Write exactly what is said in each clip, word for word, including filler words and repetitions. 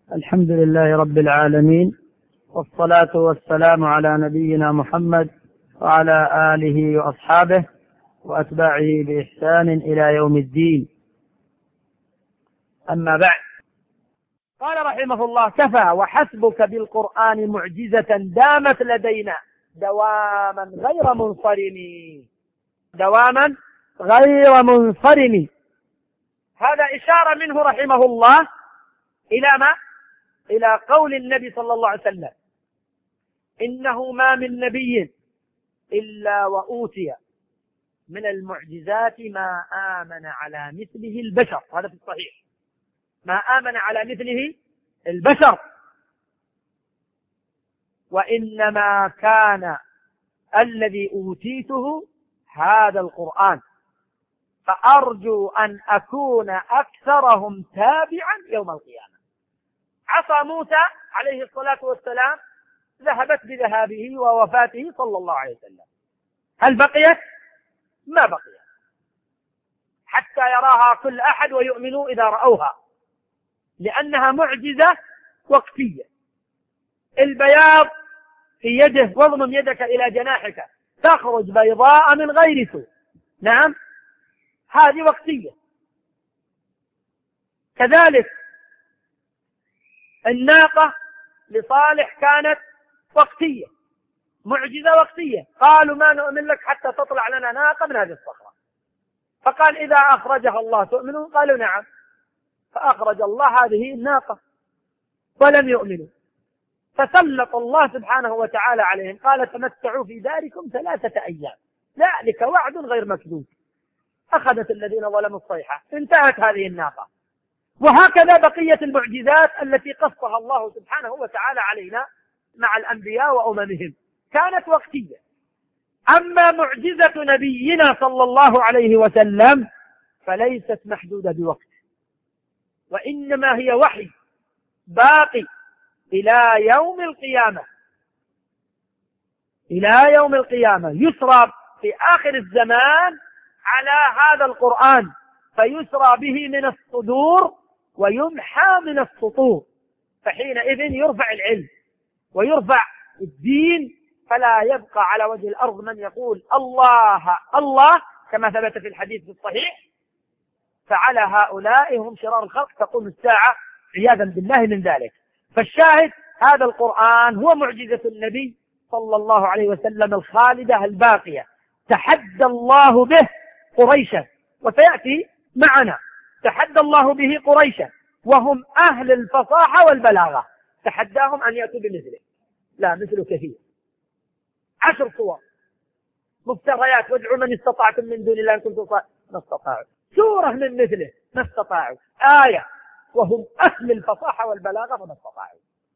الحمد لله رب العالمين، والصلاة والسلام على نبينا محمد وعلى آله وأصحابه وأتباعه بإحسان إلى يوم الدين. أما بعد، قال رحمه الله: كفى وحسبك بالقرآن معجزة دامت لدينا دواما غير منصرم. دواما غير منصرم، هذا إشارة منه رحمه الله إلى ما؟ إلى قول النبي صلى الله عليه وسلم: إنه ما من نبي إلا وأوتي من المعجزات ما آمن على مثله البشر. هذا في الصحيح، ما آمن على مثله البشر، وإنما كان الذي أوتيته هذا القرآن، فأرجو أن أكون أكثرهم تابعا يوم القيامة. عصا موسى عليه الصلاة والسلام ذهبت بذهابه ووفاته صلى الله عليه وسلم، هل بقيت؟ ما بقيت، حتى يراها كل أحد ويؤمنوا إذا رأوها، لأنها معجزة وقتية. البياض في يده، واضمم يدك إلى جناحك تخرج بيضاء من غير سوء، نعم، هذه وقتية. كذلك الناقة لصالح كانت وقتية، معجزة وقتية. قالوا: ما نؤمن لك حتى تطلع لنا ناقة من هذه الصخرة. فقال: إذا أخرجها الله تؤمنون؟ قالوا: نعم. فأخرج الله هذه الناقة ولم يؤمنوا، فسلط الله سبحانه وتعالى عليهم، قال: تمتعوا في داركم ثلاثة أيام ذلك وعد غير مكذوب. أخذت الذين ظلموا الصيحة، انتهت هذه الناقة. وهكذا بقية المعجزات التي قصها الله سبحانه وتعالى علينا مع الأنبياء وأممهم كانت وقتية. أما معجزة نبينا صلى الله عليه وسلم فليست محدودة بوقت، وإنما هي وحي باقي إلى يوم القيامة. إلى يوم القيامة يسرى في آخر الزمان على هذا القرآن، فيسرى به من الصدور ويمحى من السطور، فحينئذ يرفع العلم ويرفع الدين، فلا يبقى على وجه الأرض من يقول الله الله كما ثبت في الحديث الصحيح، فعلى هؤلاء هم شرار الخلق تقوم الساعة عياذا بالله من ذلك. فالشاهد هذا القرآن هو معجزة النبي صلى الله عليه وسلم الخالدة الباقية، تحدى الله به قريشا، وسيأتي معنا تحدى الله به قريشا وهم أهل الفصاحة والبلاغة، تحداهم أن يأتوا بمثله، لا مثله كثير، عشر صور مفتريات: وادعوا من استطعتم من دون الله إن كنتم صادقين، ما استطاعوا. سورة من مثله ما استطاعوا. آية وهم أهل الفصاحة والبلاغة فما استطاعوا.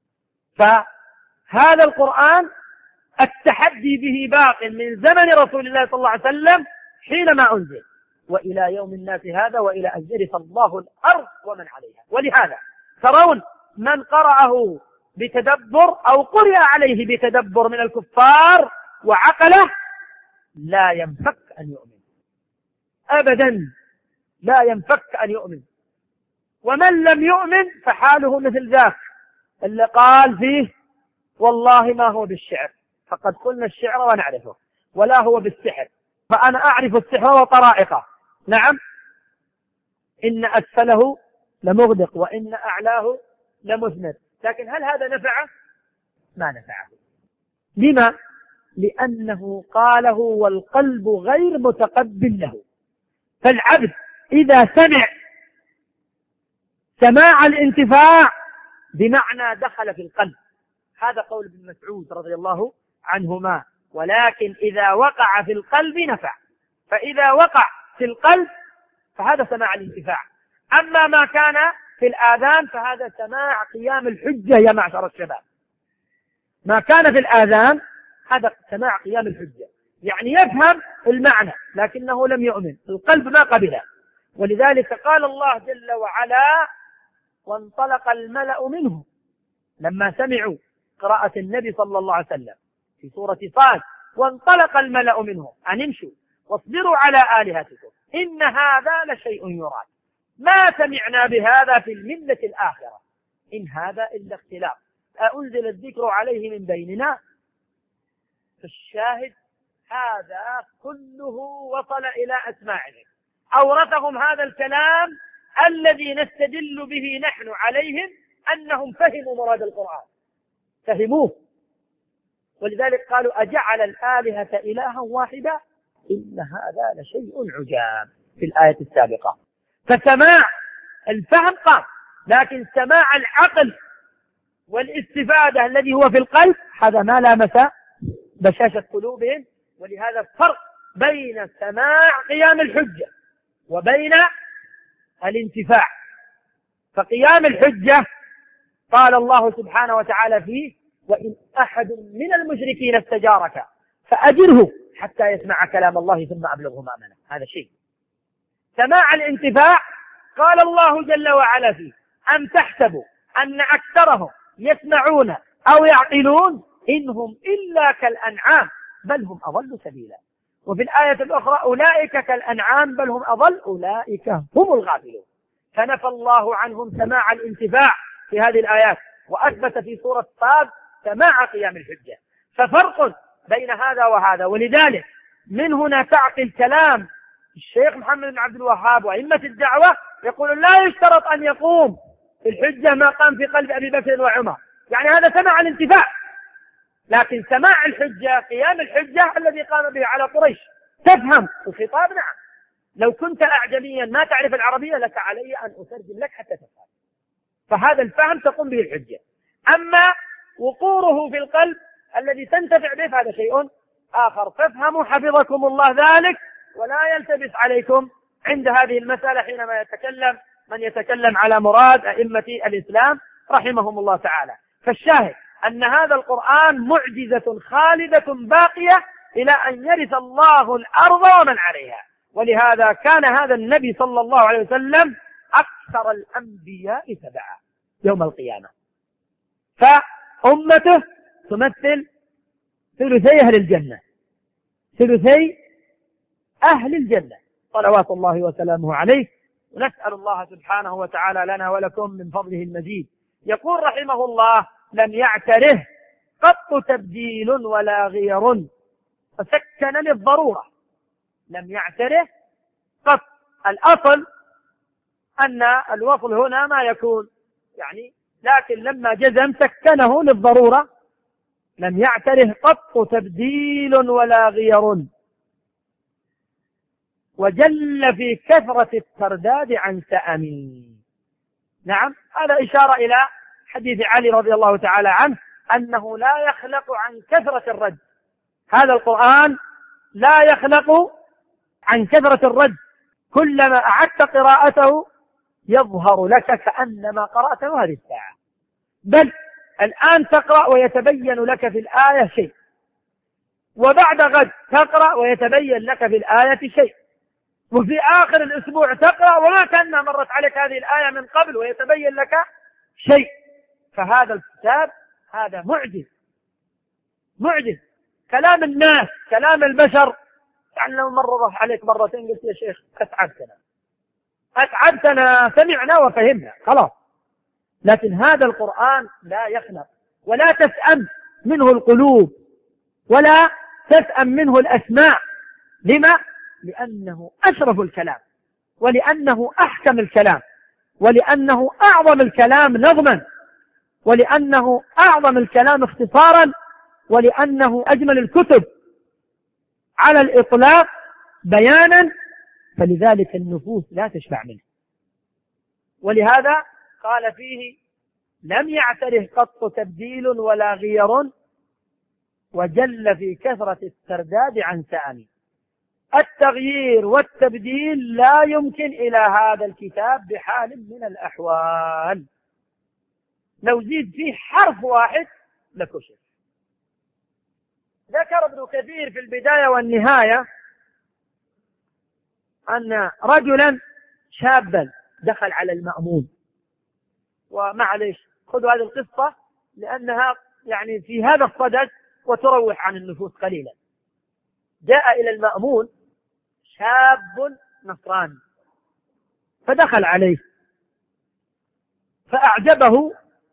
فهذا القرآن التحدي به باق من زمن رسول الله صلى الله عليه وسلم حينما أنزل وإلى يوم الناس هذا، وإلى أن يرث الله الأرض ومن عليها. ولهذا ترون من قرأه بتدبر أو قرئ عليه بتدبر من الكفار وعقله لا ينفك أن يؤمن أبدا، لا ينفك أن يؤمن. ومن لم يؤمن فحاله مثل ذاك اللي قال فيه: والله ما هو بالشعر، فقد قلنا الشعر ونعرفه، ولا هو بالسحر، فأنا أعرف السحر وطرائقه. نعم، إن أسفله لمغدق وإن أعلاه لمثمر، لكن هل هذا نفعه؟ ما نفعه. لما؟ لأنه قاله والقلب غير متقبل له. فالعبد إذا سمع سماع الانتفاع بمعنى دخل في القلب، هذا قول ابن مسعود رضي الله عنهما، ولكن إذا وقع في القلب نفع. فإذا وقع في القلب فهذا سماع الانتفاع. أما ما كان في الآذان فهذا سماع قيام الحجة يا معشر الشباب. ما كان في الآذان هذا سماع قيام الحجة، يعني يفهم المعنى لكنه لم يؤمن، القلب ما قبله. ولذلك قال الله جل وعلا: وانطلق الملأ منهم لما سمعوا قراءة النبي صلى الله عليه وسلم في سورة صاد: وانطلق الملأ منهم أن امشوا واصبروا على آلهتكم إن هذا لشيء يراد ما سمعنا بهذا في الملة الآخرة إن هذا إلا اختلاف أنزل الذكر عليه من بيننا. فالشاهد هذا كله وصل إلى أسماعهم، أورثهم هذا الكلام الذي نستدل به نحن عليهم أنهم فهموا مراد القرآن، فهموه. ولذلك قالوا أجعل الآلهة إلها واحدا إن هذا لشيء عجاب في الآية السابقة. فسماع الفهم قام، لكن سماع العقل والاستفادة الذي هو في القلب هذا ما لامس بشاشة قلوبهم. ولهذا الفرق بين سماع قيام الحجة وبين الانتفاع. فقيام الحجة قال الله سبحانه وتعالى فيه: وإن أحد من المشركين استجارك فأجره حتى يسمع كلام الله ثم أبلغه مأمنه. هذا شيء. سماع الانتفاع قال الله جل وعلا فيه: أم تحسبوا أن أكثرهم يسمعون أو يعقلون إنهم إلا كالأنعام بل هم أضل سبيلا. وفي الآية الأخرى: أولئك كالأنعام بل هم أضل أولئك هم الغافلون. فنفى الله عنهم سماع الانتفاع في هذه الآيات، وأثبت في سورة طاب سماع قيام الحجة. ففرق بين هذا وهذا. ولذلك من هنا تعقل كلام الشيخ محمد بن عبد الوهاب وأئمة الدعوة يقول لا يشترط أن يقوم في الحجة ما قام في قلب أبي بكر وعمر، يعني هذا سماع الانتفاع. لكن سماع الحجة قيام الحجة الذي قام به على قريش. تفهم الخطاب؟ نعم. لو كنت أعجميا ما تعرف العربية لك علي أن أترجم لك حتى تفهم. فهذا الفهم تقوم به الحجة. أما وقوره في القلب الذي تنتفع به فهذا شيء آخر. فافهموا حفظكم الله ذلك، ولا يلتبس عليكم عند هذه المسألة حينما يتكلم من يتكلم على مراد أئمة الإسلام رحمهم الله تعالى. فالشاهد أن هذا القرآن معجزة خالدة باقية إلى أن يرث الله الأرض ومن عليها. ولهذا كان هذا النبي صلى الله عليه وسلم أكثر الأنبياء تبعا يوم القيامة. فأمته تمثل ثلثي أهل الجنة، ثلثي أهل الجنة صلوات الله وسلامه عليه. ونسأل الله سبحانه وتعالى لنا ولكم من فضله المزيد. يقول رحمه الله: لم يعتره قط تبديل ولا غير فسكن للضرورة. لم يعتره قط. الأصل أن الوصل هنا ما يكون يعني، لكن لما جزم سكنه للضرورة. لم يعتره قط تبديل ولا غير وجل في كثرة الترداد عن سأمي. نعم، هذا إشارة إلى حديث علي رضي الله تعالى عنه أنه لا يخلق عن كثرة الرد. هذا القرآن لا يخلق عن كثرة الرد. كلما أعدت قراءته يظهر لك كأنما قرأته هذه الساعة، بل الآن تقرأ ويتبين لك في الآية شيء، وبعد غد تقرأ ويتبين لك في الآية شيء، وفي آخر الأسبوع تقرأ وما كان مرت عليك هذه الآية من قبل ويتبين لك شيء. فهذا الكتاب هذا معجز معجز. كلام الناس كلام البشر، يعني لو مرة عليك مرتين قلت يا شيخ أتعبتنا أتعبتنا سمعنا وفهمنا خلاص. لكن هذا القرآن لا يخلق، ولا تسأم منه القلوب ولا تسأم منه الأسماع. لما؟ لأنه أشرف الكلام، ولأنه أحكم الكلام، ولأنه أعظم الكلام نظما، ولأنه أعظم الكلام اختصارا، ولأنه أجمل الكتب على الإطلاق بيانا. فلذلك النفوس لا تشبع منه. ولهذا قال فيه: لم يعتره قط تبديل ولا غير وجل في كثرة الترداد عن سأمي. التغيير والتبديل لا يمكن إلى هذا الكتاب بحال من الأحوال. لو زيد فيه حرف واحد لكشف. ذكر ابن كثير في البداية والنهاية أن رجلا شابا دخل على المأمون. ومعليش خذوا هذه القصة لأنها يعني في هذا الصدد وتروح عن النفوس قليلا. جاء إلى المأمون شاب نصراني فدخل عليه فأعجبه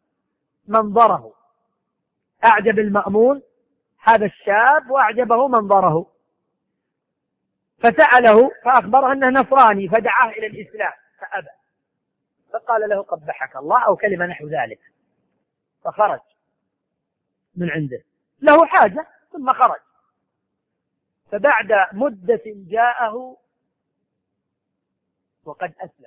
منظره، أعجب المأمون هذا الشاب وأعجبه منظره، فسأله فأخبره أنه نصراني فدعاه إلى الإسلام فأبى، فقال له قبحك الله أو كلمة نحو ذلك، فخرج من عنده له حاجة ثم خرج. فبعد مدة جاءه وقد أسلم،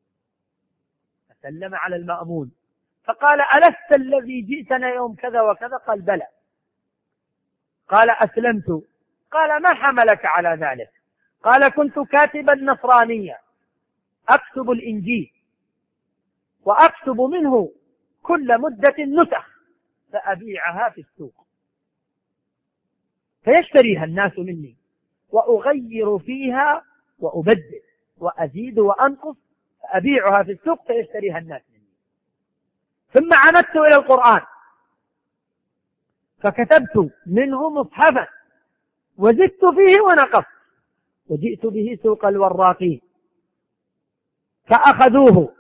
فسلم على المأمون فقال ألست الذي جئتنا يوم كذا وكذا؟ قال بلى. قال أسلمت. قال ما حملك على ذلك؟ قال كنت كاتبا نصرانيا أكتب الإنجيل وأكتب منه كل مدة نسخ فأبيعها في السوق فيشتريها الناس مني وأغير فيها وأبدل وأزيد وأنقص فأبيعها في السوق فيشتريها الناس مني. ثم عمدت إلى القرآن فكتبت منه مصحفا وزدت فيه ونقصت وجئت به سوق الوراقين فأخذوه.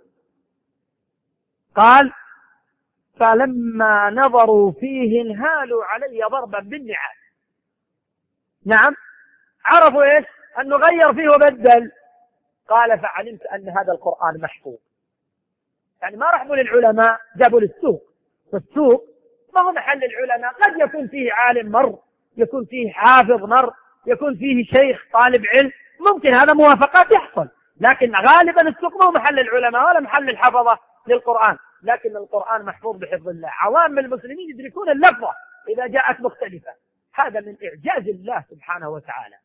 قال فلما نظروا فيه انهالوا علي ضربا بالنعال. نعم عرفوا ايش؟ انه غير فيه وبدل. قال فعلمت ان هذا القرآن محفوظ. يعني ما رحبوا للعلماء، جابوا للسوق، والسوق ما هو محل العلماء، قد يكون فيه عالم مر، يكون فيه حافظ مر، يكون فيه شيخ طالب علم، ممكن هذا موافقات يحصل، لكن غالبا السوق ما هو محل العلماء ولا محل الحفظة للقرآن. لكن القرآن محفوظ بحفظ الله، عوام المسلمين يدركون اللفظة إذا جاءت مختلفة، هذا من إعجاز الله سبحانه وتعالى.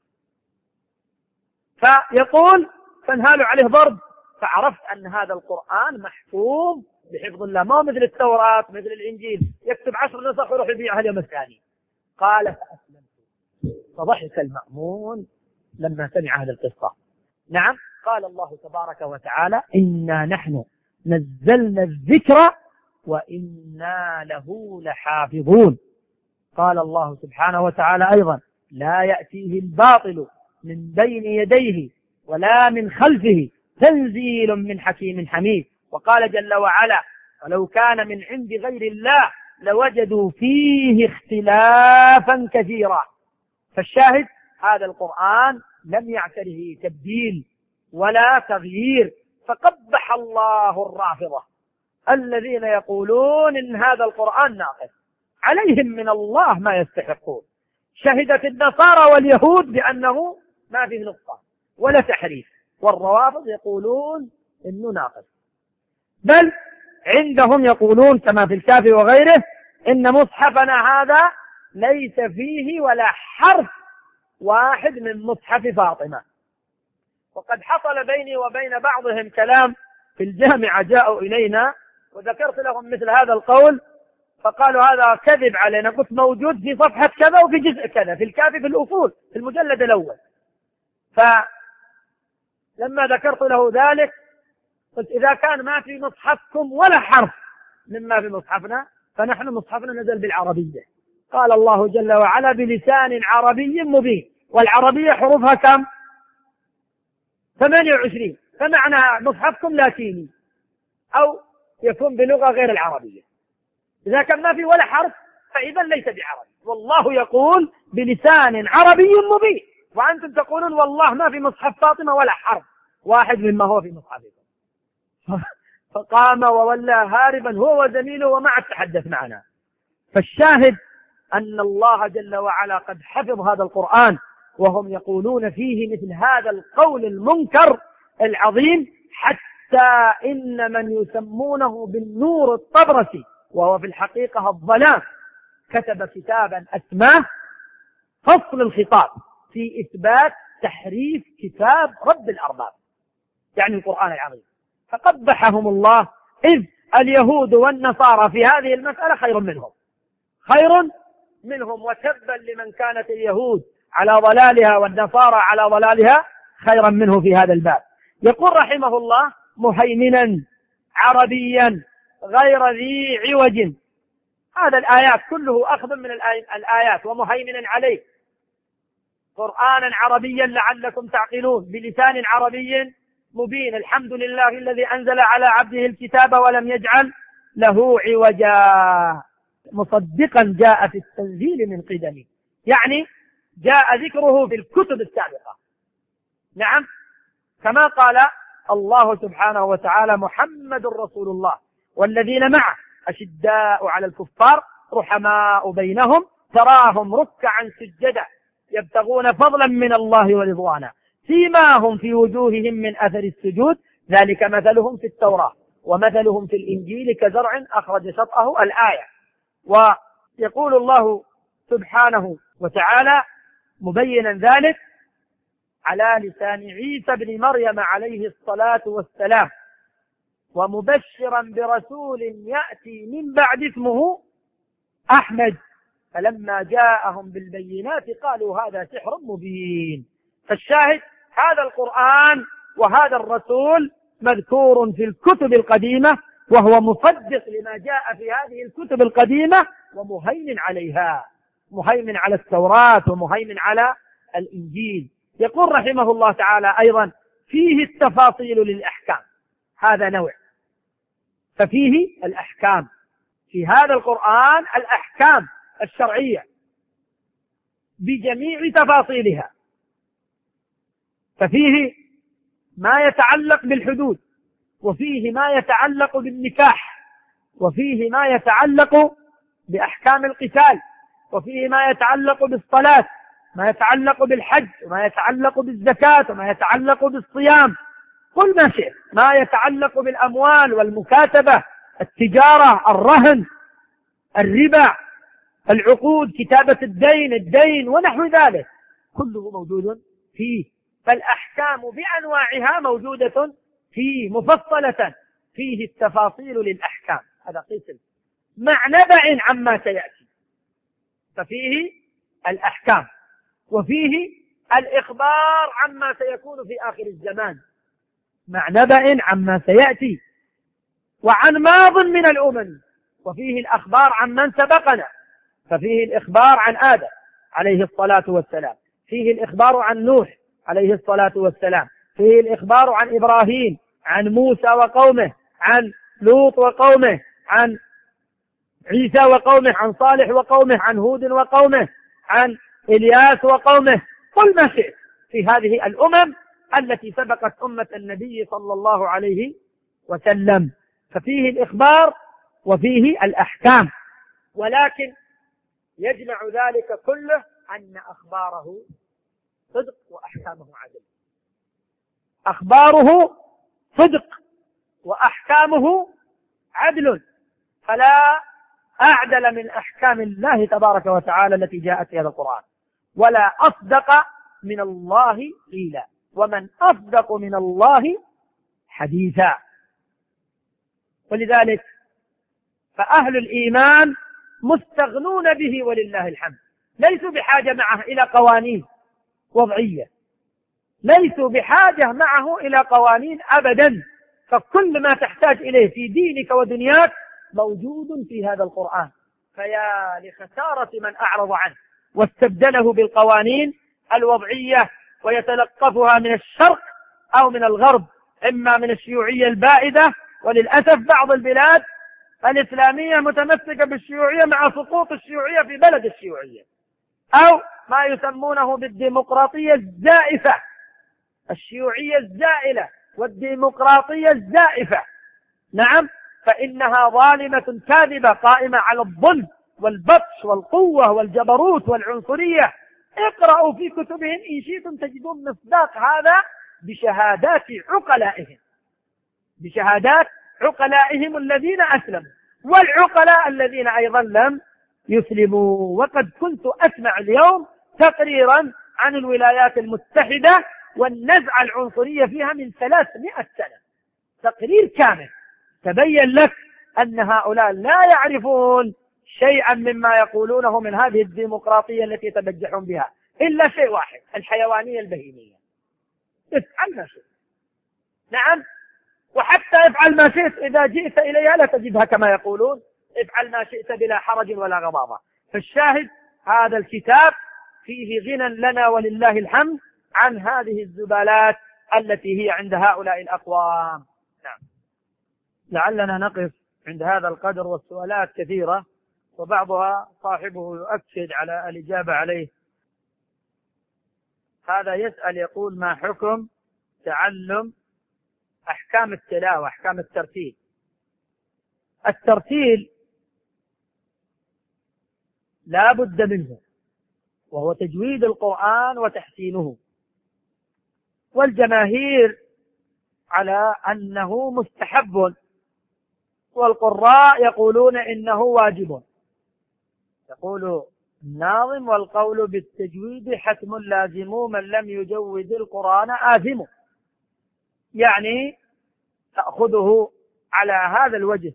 فيقول فانهالوا عليه ضرب فعرفت أن هذا القرآن محفوظ بحفظ الله، ما هو مثل التوراة مثل الإنجيل يكتب عشر نسخ ويروح يبيعها اليوم الثاني. قال فأسلمت. فضحك المأمون لما سمع هذه القصة. نعم قال الله تبارك وتعالى إنا نحن نزلنا الذكر وإنا له لحافظون. قال الله سبحانه وتعالى أيضا لا يأتيه الباطل من بين يديه ولا من خلفه تنزيل من حكيم حميد. وقال جل وعلا ولو كان من عند غير الله لوجدوا فيه اختلافا كثيرا. فالشاهد هذا القرآن لم يعتره تبديل ولا تغيير. فقبح الله الرافضة الذين يقولون إن هذا القرآن ناقص، عليهم من الله ما يستحقون. شهدت النصارى واليهود بأنه ما فيه نقصان ولا تحريف، والروافض يقولون إنه ناقص، بل عندهم يقولون كما في الكافي وغيره إن مصحفنا هذا ليس فيه ولا حرف واحد من مصحف فاطمة. وقد حصل بيني وبين بعضهم كلام في الجامعة، جاءوا إلينا وذكرت لهم مثل هذا القول فقالوا هذا كذب علينا. قلت موجود في صفحة كذا وفي جزء كذا في الكافي في الأصول في المجلد الأول. فلما ذكرت له ذلك قلت إذا كان ما في مصحفكم ولا حرف مما في مصحفنا فنحن مصحفنا نزل بالعربية. قال الله جل وعلا بلسان عربي مبين، والعربية حروفها كم؟ ثمانية وعشرين، فمعنى مصحفكم لاتيني أو يكون بلغة غير العربية. إذا كان ما في ولا حرف فإذا ليس بعربي. والله يقول بلسان عربي مبين، وأنتم تقولون والله ما في مصحف فاطمة ولا حرف واحد مما هو في مصحفكم. فقام وولى هاربا هو وزميله وما عاد تحدث معنا. فالشاهد أن الله جل وعلا قد حفظ هذا القرآن، وهم يقولون فيه مثل هذا القول المنكر العظيم، حتى إن من يسمونه بالنور الطبرسي وهو في الحقيقة الظلام كتب كتابا أسماه فصل الخطاب في إثبات تحريف كتاب رب الأرباب، يعني القرآن العظيم. فقبحهم الله، إذ اليهود والنصارى في هذه المسألة خير منهم خير منهم وتبا لمن كانت اليهود على ضلالها والنصارى على ضلالها خيرا منه في هذا الباب. يقول رحمه الله مهيمنا عربيا غير ذي عوج. هذا الآيات كله أخذ من الآيات. ومهيمنا عليه قرآنا عربيا لعلكم تعقلون بلسان عربي مبين. الحمد لله الذي أنزل على عبده الكتاب ولم يجعل له عوجا مصدقا جاء في التنزيل من قدمه، يعني جاء ذكره في الكتب السابقة. نعم، كما قال الله سبحانه وتعالى: محمد رسول الله والذين معه أشداء على الكفار رحماء بينهم تراهم ركعا سجدا يبتغون فضلا من الله ورضوانا سيماهم في وجوههم من أثر السجود ذلك مثلهم في التوراة ومثلهم في الإنجيل كزرع أخرج شطأه الآية. ويقول الله سبحانه وتعالى مبينا ذلك على لسان عيسى بن مريم عليه الصلاة والسلام: ومبشرا برسول يأتي من بعد اسمه أحمد فلما جاءهم بالبينات قالوا هذا سحر مبين. فالشاهد هذا القرآن وهذا الرسول مذكور في الكتب القديمة، وهو مصدق لما جاء في هذه الكتب القديمة ومهيمن عليها، مهيمن على التوراة ومهيمن على الإنجيل. يقول رحمه الله تعالى أيضا: فيه التفاصيل للأحكام، هذا نوع، ففيه الأحكام، في هذا القرآن الأحكام الشرعية بجميع تفاصيلها، ففيه ما يتعلق بالحدود، وفيه ما يتعلق بالنكاح، وفيه ما يتعلق بأحكام القتال، وفيه ما يتعلق بالصلاة، ما يتعلق بالحج، وما يتعلق بالزكاة، وما يتعلق بالصيام، كل ما شئت، ما يتعلق بالأموال والمكاتبة، التجارة، الرهن، الربا، العقود، كتابة الدين، الدين ونحو ذلك، كله موجود فيه. فالأحكام بأنواعها موجودة فيه مفصلة، فيه التفاصيل للأحكام، هذا قسم مع نبأ عما سيأتي، ففيه الأحكام، وفيه الإخبار عما سيكون في آخر الزمان مع نبأ عما سيأتي، وعن ماض من الأمم، وفيه الأخبار عن من سبقنا، ففيه الإخبار عن آدم عليه الصلاة والسلام، فيه الإخبار عن نوح عليه الصلاة والسلام، فيه الإخبار عن إبراهيم، عن موسى وقومه، عن لوط وقومه، عن عيسى وقومه، عن صالح وقومه، عن هود وقومه، عن إلياس وقومه، كل ما شئت في هذه الأمم التي سبقت أمة النبي صلى الله عليه وسلم، ففيه الإخبار وفيه الأحكام. ولكن يجمع ذلك كله أن أخباره صدق وأحكامه عدل، أخباره صدق وأحكامه عدل، فلا أعدل من أحكام الله تبارك وتعالى التي جاءت في هذا القرآن، ولا أصدق من الله قيلا، ومن أصدق من الله حديثا. ولذلك فأهل الإيمان مستغنون به ولله الحمد، ليسوا بحاجة معه إلى قوانين وضعية، ليسوا بحاجة معه إلى قوانين أبدا، فكل ما تحتاج إليه في دينك ودنياك موجود في هذا القرآن. فيا لخسارة من أعرض عنه واستبدله بالقوانين الوضعية ويتلقفها من الشرق أو من الغرب، إما من الشيوعية البائدة، وللأسف بعض البلاد الإسلامية متمسكة بالشيوعية مع سقوط الشيوعية في بلد الشيوعية، أو ما يسمونه بالديمقراطية الزائفة، الشيوعية الزائلة والديمقراطية الزائفة. نعم، فإنها ظالمة كاذبة قائمة على الظلم والبطش والقوة والجبروت والعنصرية. اقرأوا في كتبهم إن شئتم تجدون مصداق هذا بشهادات عقلائهم، بشهادات عقلائهم الذين أسلموا، والعقلاء الذين أيضا لم يسلموا. وقد كنت أسمع اليوم تقريرا عن الولايات المتحدة والنزعة العنصرية فيها من ثلاثمائة سنة، تقرير كامل تبين لك أن هؤلاء لا يعرفون شيئا مما يقولونه من هذه الديمقراطية التي يتبجحون بها إلا شيء واحد: الحيوانية البهيمية. افعل ما شئت، نعم، وحتى افعل ما شئت إذا جئت إليها لا تجدها كما يقولون، افعل ما شئت بلا حرج ولا غضاضة. فالشاهد هذا الكتاب فيه غنى لنا ولله الحمد عن هذه الزبالات التي هي عند هؤلاء الأقوام. نعم، لعلنا نقف عند هذا القدر، والسؤالات كثيرة وبعضها صاحبه يؤكد على الإجابة عليه. هذا يسأل يقول: ما حكم تعلم أحكام التلاوة، أحكام الترتيل؟ الترتيل لا بد منه، وهو تجويد القرآن وتحسينه، والجماهير على أنه مستحب، والقراء يقولون إنه واجب. يقول الناظم: والقول بالتجويد حتم لازم، من لم يجود القرآن آثم. يعني تأخذه على هذا الوجه.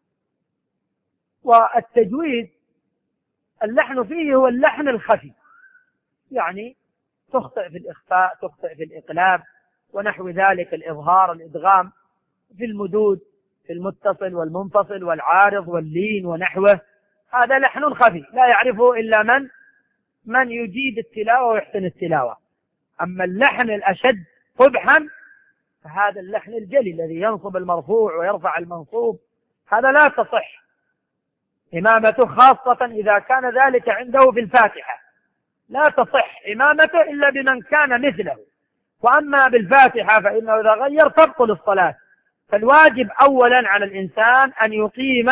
والتجويد اللحن فيه هو اللحن الخفي، يعني تخطئ في الإخفاء، تخطئ في الإقلاب ونحو ذلك، الإظهار، الإدغام، في المدود، في المتصل والمنفصل والعارض واللين ونحوه. هذا لحن خفي لا يعرفه إلا من من يجيد التلاوة ويحسن التلاوة. أما اللحن الأشد قبحا فهذا اللحن الجلي الذي ينصب المرفوع ويرفع المنصوب، هذا لا تصح إمامته، خاصة إذا كان ذلك عنده في الفاتحة. لا تصح إمامته إلا بمن كان مثله. وأما بالفاتحة فإنه إذا غير تبطل الصلاة. فالواجب أولا على الإنسان أن يقيم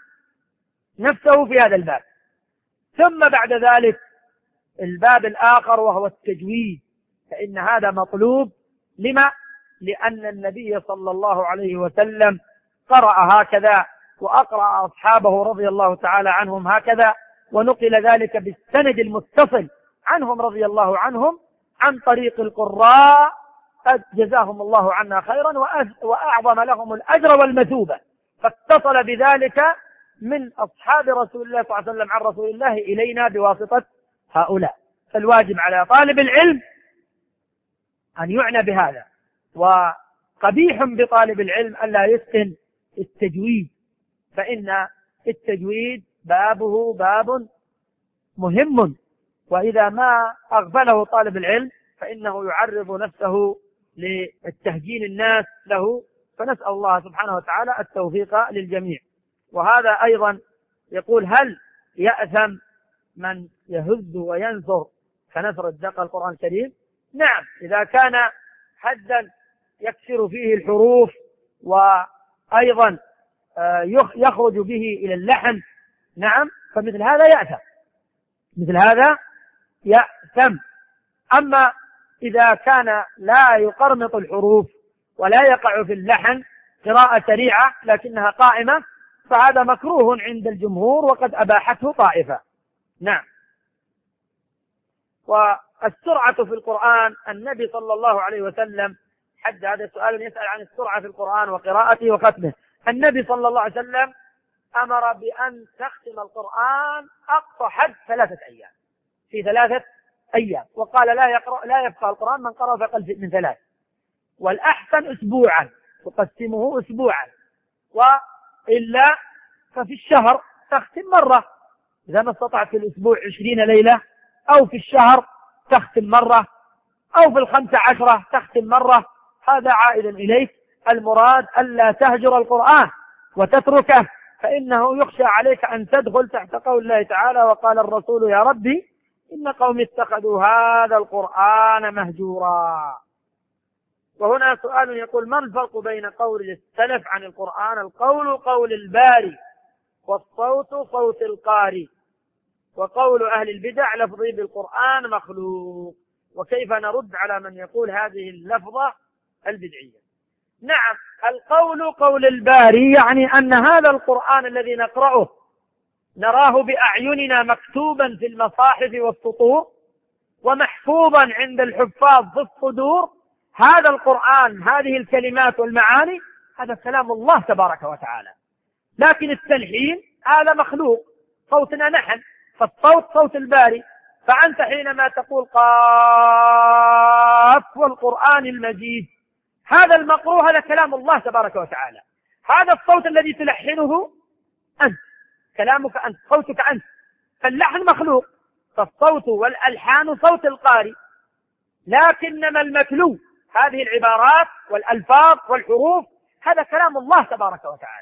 نفسه في هذا الباب، ثم بعد ذلك الباب الآخر وهو التجويد، فإن هذا مطلوب. لما؟ لأن النبي صلى الله عليه وسلم قرأ هكذا، وأقرأ أصحابه رضي الله تعالى عنهم هكذا، ونقل ذلك بالسند المتصل عنهم رضي الله عنهم عن طريق القراء، جزاهم الله عنا خيرا وأعظم لهم الأجر والمثوبة. فاتصل بذلك من أصحاب رسول الله صلى الله عليه وسلم عن رسول الله إلينا بواسطة هؤلاء. فالواجب على طالب العلم أن يعنى بهذا، وقبيح بطالب العلم ألا يتقن التجويد، فإن التجويد بابه باب مهم، وإذا ما أغفله طالب العلم فإنه يعرض نفسه للتهجين الناس له. فنسأل الله سبحانه وتعالى التوفيق للجميع. وهذا أيضا يقول: هل يأثم من يهز وينثر كنثر الدق القرآن الكريم؟ نعم، إذا كان حدا يكسر فيه الحروف وأيضا يخرج به إلى اللحن، نعم، فمثل هذا يأثم، مثل هذا يأثم. أما إذا كان لا يقرمط الحروف ولا يقع في اللحن، قراءة سريعة لكنها قائمة، فهذا مكروه عند الجمهور وقد أباحته طائفة. نعم. والسرعة في القرآن، النبي صلى الله عليه وسلم حد هذا السؤال يسأل عن السرعة في القرآن وقراءته وختمه. النبي صلى الله عليه وسلم أمر بأن تختم القرآن أقصى حد ثلاثة أيام، في ثلاثة أيام، وقال لا يقرأ لا يفقه القرآن من قرأ في أقل من ثلاث، والأحسن أسبوعا، تقسمه أسبوعا، وإلا ففي الشهر تختم مرة، إذا ما استطعت في الأسبوع عشرين ليلة، أو في الشهر تختم مرة، أو في الخمسة عشرة تختم مرة، هذا عائد إليك. المراد ألا تهجر القرآن وتتركه، فإنه يخشى عليك أن تدخل تحت قول الله تعالى: وقال الرسول يا ربي إن قوم اتخذوا هذا القرآن مهجورا. وهنا سؤال يقول: ما الفرق بين قول السلف عن القرآن؟ القول قول الباري، والصوت صوت القاري، وقول أهل البدع لفظي بالقرآن مخلوق. وكيف نرد على من يقول هذه اللفظة البدعية؟ نعم، القول قول الباري يعني أن هذا القرآن الذي نقرأه نراه بأعيننا مكتوبا في المصاحف والسطور ومحفوظا عند الحفاظ في الصدور، هذا القرآن، هذه الكلمات والمعاني، هذا كلام الله تبارك وتعالى. لكن التلحين هذا مخلوق، صوتنا نحن، فالصوت صوت الباري. فأنت حينما تقول قاف والقرآن المجيد، هذا المقروء هذا كلام الله تبارك وتعالى. هذا الصوت الذي تلحنه أنت، كلامك أنت، صوتك أنت، فاللحن مخلوق، فالصوت والألحان صوت القارئ. لكنما المتلو هذه العبارات والألفاظ والحروف هذا كلام الله تبارك وتعالى،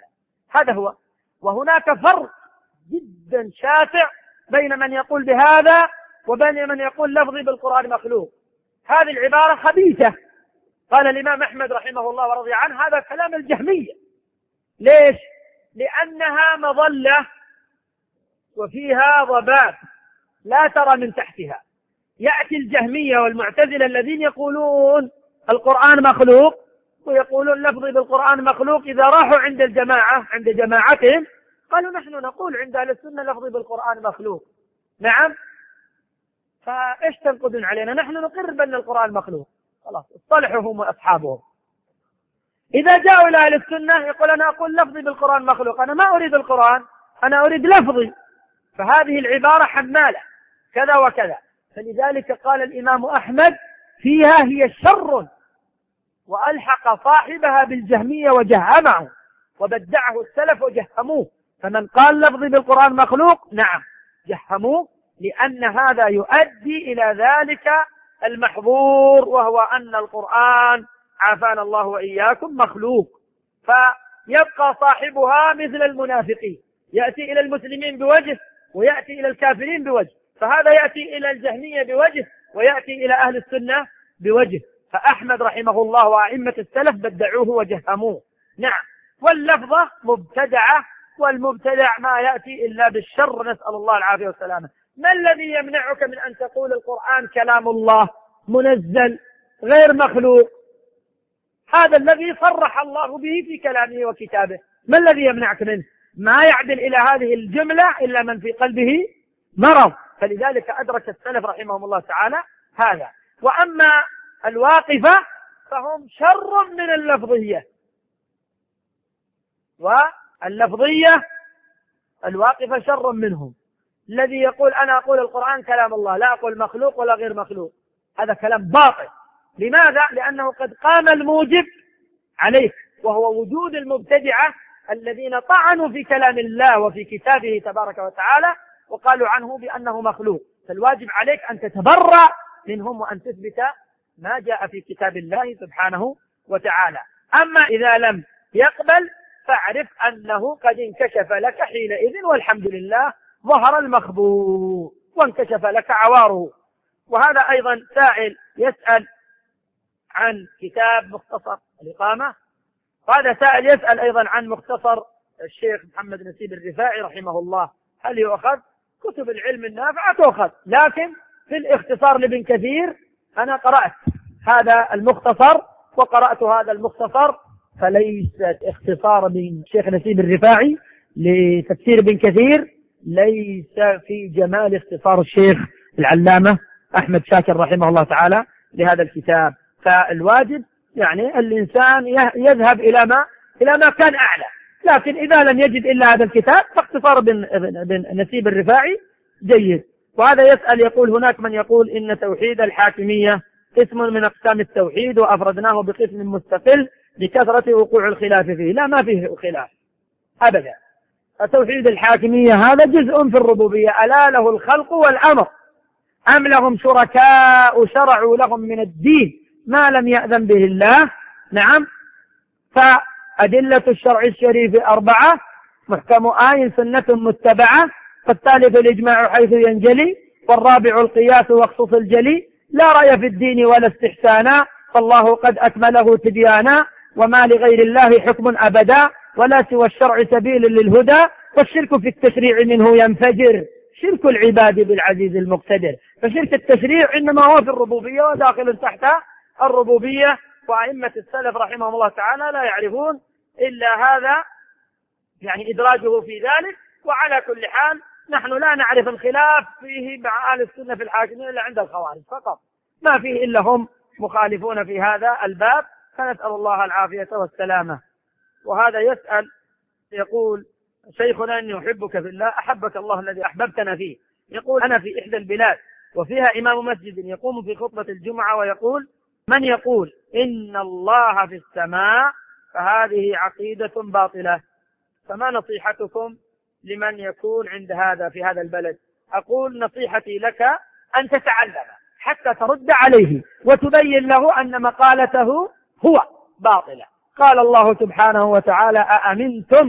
هذا هو. وهناك فرق جدا شاسع بين من يقول بهذا وبين من يقول لفظي بالقرآن مخلوق. هذه العبارة خبيثة. قال الإمام أحمد رحمه الله ورضي عنه هذا كلام الجهمية. ليش؟ لأنها مظلة وفيها ضباب لا ترى من تحتها. يأتي الجهمية والمعتزلة الذين يقولون القرآن مخلوق ويقولون لفظي بالقرآن مخلوق، إذا راحوا عند الجماعة عند جماعتهم قالوا نحن نقول عند أهل السنة لفظي بالقرآن مخلوق. نعم، فإيش تنقدون علينا؟ نحن نقر بأن القرآن مخلوق. خلاص اصطلحوا هم وأصحابهم. إذا جاءوا إلى أهل السنة يقول أنا أقول لفظي بالقرآن مخلوق، أنا ما أريد القرآن، أنا أريد لفظي. فهذه العبارة حمالة كذا وكذا. فلذلك قال الإمام أحمد فيها هي شر، وألحق صاحبها بالجهمية وجهمه وبدعه السلف وجهموه. فمن قال لفظي بالقرآن مخلوق نعم جهموه، لأن هذا يؤدي إلى ذلك المحظور، وهو أن القرآن عافانا الله وإياكم مخلوق. فيبقى صاحبها مثل المنافقين، يأتي إلى المسلمين بوجه ويأتي إلى الكافرين بوجه، فهذا يأتي إلى الجهمية بوجه ويأتي إلى أهل السنة بوجه. فأحمد رحمه الله وأئمة السلف بدعوه وجهموه. نعم، واللفظة مبتدعة، والمبتدع ما يأتي إلا بالشر، نسأل الله العافية والسلامة. ما الذي يمنعك من أن تقول القرآن كلام الله منزل غير مخلوق؟ هذا الذي صرح الله به في كلامه وكتابه، ما الذي يمنعك منه؟ ما يعدل إلى هذه الجملة إلا من في قلبه مرض. فلذلك أدرك السلف رحمهم الله تعالى هذا. وأما الواقفة فهم شر من اللفظية، واللفظية الواقفة شر منهم. الذي يقول أنا أقول القرآن كلام الله، لا أقول مخلوق ولا غير مخلوق، هذا كلام باطل. لماذا؟ لأنه قد قام الموجب عليك، وهو وجود المبتدعة الذين طعنوا في كلام الله وفي كتابه تبارك وتعالى وقالوا عنه بأنه مخلوق. فالواجب عليك أن تتبرأ منهم وأن تثبت ما جاء في كتاب الله سبحانه وتعالى. أما إذا لم يقبل فاعرف أنه قد انكشف لك حينئذ، والحمد لله ظهر المخبوء وانكشف لك عواره. وهذا أيضا سائل يسأل عن كتاب مختصر الإقامة، وهذا سائل يسأل أيضا عن مختصر الشيخ محمد نسيب الرفاعي رحمه الله، هل يؤخذ؟ كتب العلم النافعة تؤخذ، لكن في الاختصار لابن كثير أنا قرأت هذا المختصر وقرأت هذا المختصر، فليست اختصار من الشيخ نسيب الرفاعي لتفسير ابن كثير ليس في جمال اختصار الشيخ العلامة أحمد شاكر رحمه الله تعالى لهذا الكتاب. فالواجب يعني الإنسان يذهب إلى ما إلى ما كان أعلى، لكن إذا لم يجد إلا هذا الكتاب فاختصار بن نسيب الرفاعي جيد. وهذا يسأل يقول هناك من يقول إن توحيد الحاكمية اسم من أقسام التوحيد وأفردناه بقسم مستقل لكثرة وقوع الخلاف فيه. لا، ما فيه خلاف أبدا. توحيد الحاكمية هذا جزء في الربوبية، ألا له الخلق والأمر أم لهم شركاء شرعوا لهم من الدين ما لم يأذن به الله. نعم، فأدلة الشرع الشريف أربعة: محكم آي سنة متبعة، فالثالث الإجماع حيث ينجلي، والرابع القياس واخصص الجلي، لا رأي في الدين ولا استحسانا، فالله قد أكمله تبيانا، وما لغير الله حكم أبدا، ولا سوى الشرع سبيل للهدى، والشرك في التشريع منه ينفجر، شرك العباد بالعزيز المقتدر. فشرك التشريع إنما هو في الربوبية وداخل تحت الربوبية، وأئمة السلف رحمهم الله تعالى لا يعرفون إلا هذا، يعني إدراجه في ذلك. وعلى كل حال نحن لا نعرف الخلاف فيه مع أهل السنة في الحاكمين إلا عند الخوارج فقط، ما فيه إلا هم مخالفون في هذا الباب، فنسأل الله العافية والسلامة. وهذا يسأل يقول شيخنا إني أحبك في الله أحبك الله الذي أحببتنا فيه. يقول أنا في إحدى البلاد وفيها إمام مسجد يقوم في خطبة الجمعة ويقول من يقول إن الله في السماء فهذه عقيدة باطلة، فما نصيحتكم لمن يكون عند هذا في هذا البلد؟ أقول نصيحتي لك أن تتعلم حتى ترد عليه وتبين له أن مقالته هو باطلة. قال الله سبحانه وتعالى أأمنتم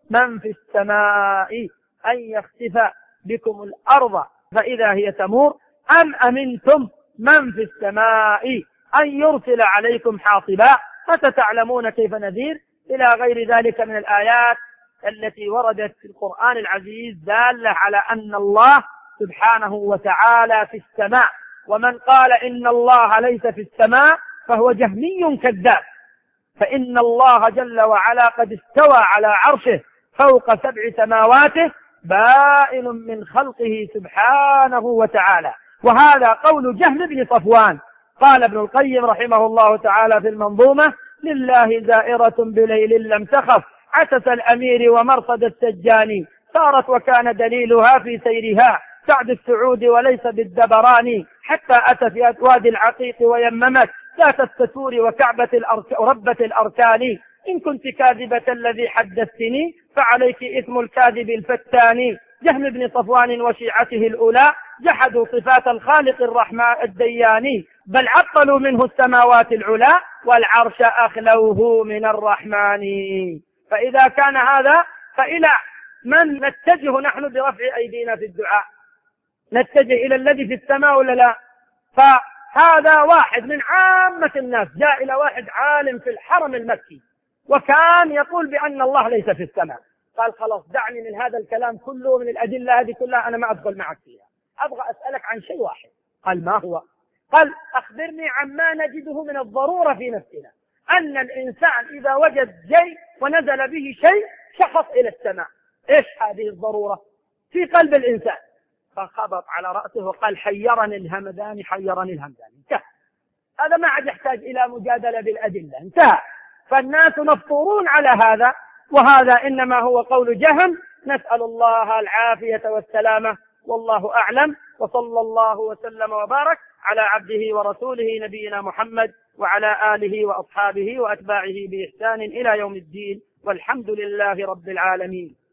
من في السماء أن يخسف بكم الأرض فإذا هي تمور أم أمنتم من في السماء أن يرسل عليكم حاصبا فستعلمون كيف نذير إلى غير ذلك من الآيات التي وردت في القرآن العزيز دالة على أن الله سبحانه وتعالى في السماء. ومن قال إن الله ليس في السماء فهو جهمي كذاب، فإن الله جل وعلا قد استوى على عرشه فوق سبع سماواته بائن من خلقه سبحانه وتعالى. وهذا قول جهم بن صفوان. قال ابن القيم رحمه الله تعالى في المنظومة: لله زائرة بليل لم تخف عسس الأمير ومرصد السجاني صارت وكان دليلها في سيرها سعد السعود وليس بالدبران حتى أتى في وادي العقيق ويممت ذات الستور وكعبة الأرك... ربة الأركان إن كنت كاذبة الذي حدثتني فعليك إثم الكاذب الفتان. جهم بن صفوان وشيعته الأولى جحدوا صفات الخالق الرحمن الدياني بل عطلوا منه السماوات العلا والعرش أخلوه من الرحمن. فإذا كان هذا فإلى من نتجه نحن برفع أيدينا في الدعاء؟ نتجه إلى الذي في السماء ولا لا؟ فهذا واحد من عامة الناس جاء إلى واحد عالم في الحرم المكي وكان يقول بأن الله ليس في السماء، قال خلاص دعني من هذا الكلام كله من الأدلة هذه كلها أنا ما أدخل معك فيها، أبغى أسألك عن شيء واحد. قال ما هو؟ قال أخبرني عما نجده من الضرورة في نفسنا أن الإنسان إذا وجد شيء ونزل به شيء شخص إلى السماء، إيش هذه الضرورة في قلب الإنسان؟ فخبط على رأسه وقال حيرني الهمداني حيرني الهمداني. انتهى، هذا ما عاد يحتاج إلى مجادلة بالأدلة، انتهى. فالناس مفطورون على هذا، وهذا إنما هو قول جهم، نسأل الله العافية والسلامة والله أعلم. وصلى الله وسلم وبارك على عبده ورسوله نبينا محمد وعلى آله وأصحابه وأتباعه بإحسان إلى يوم الدين، والحمد لله رب العالمين.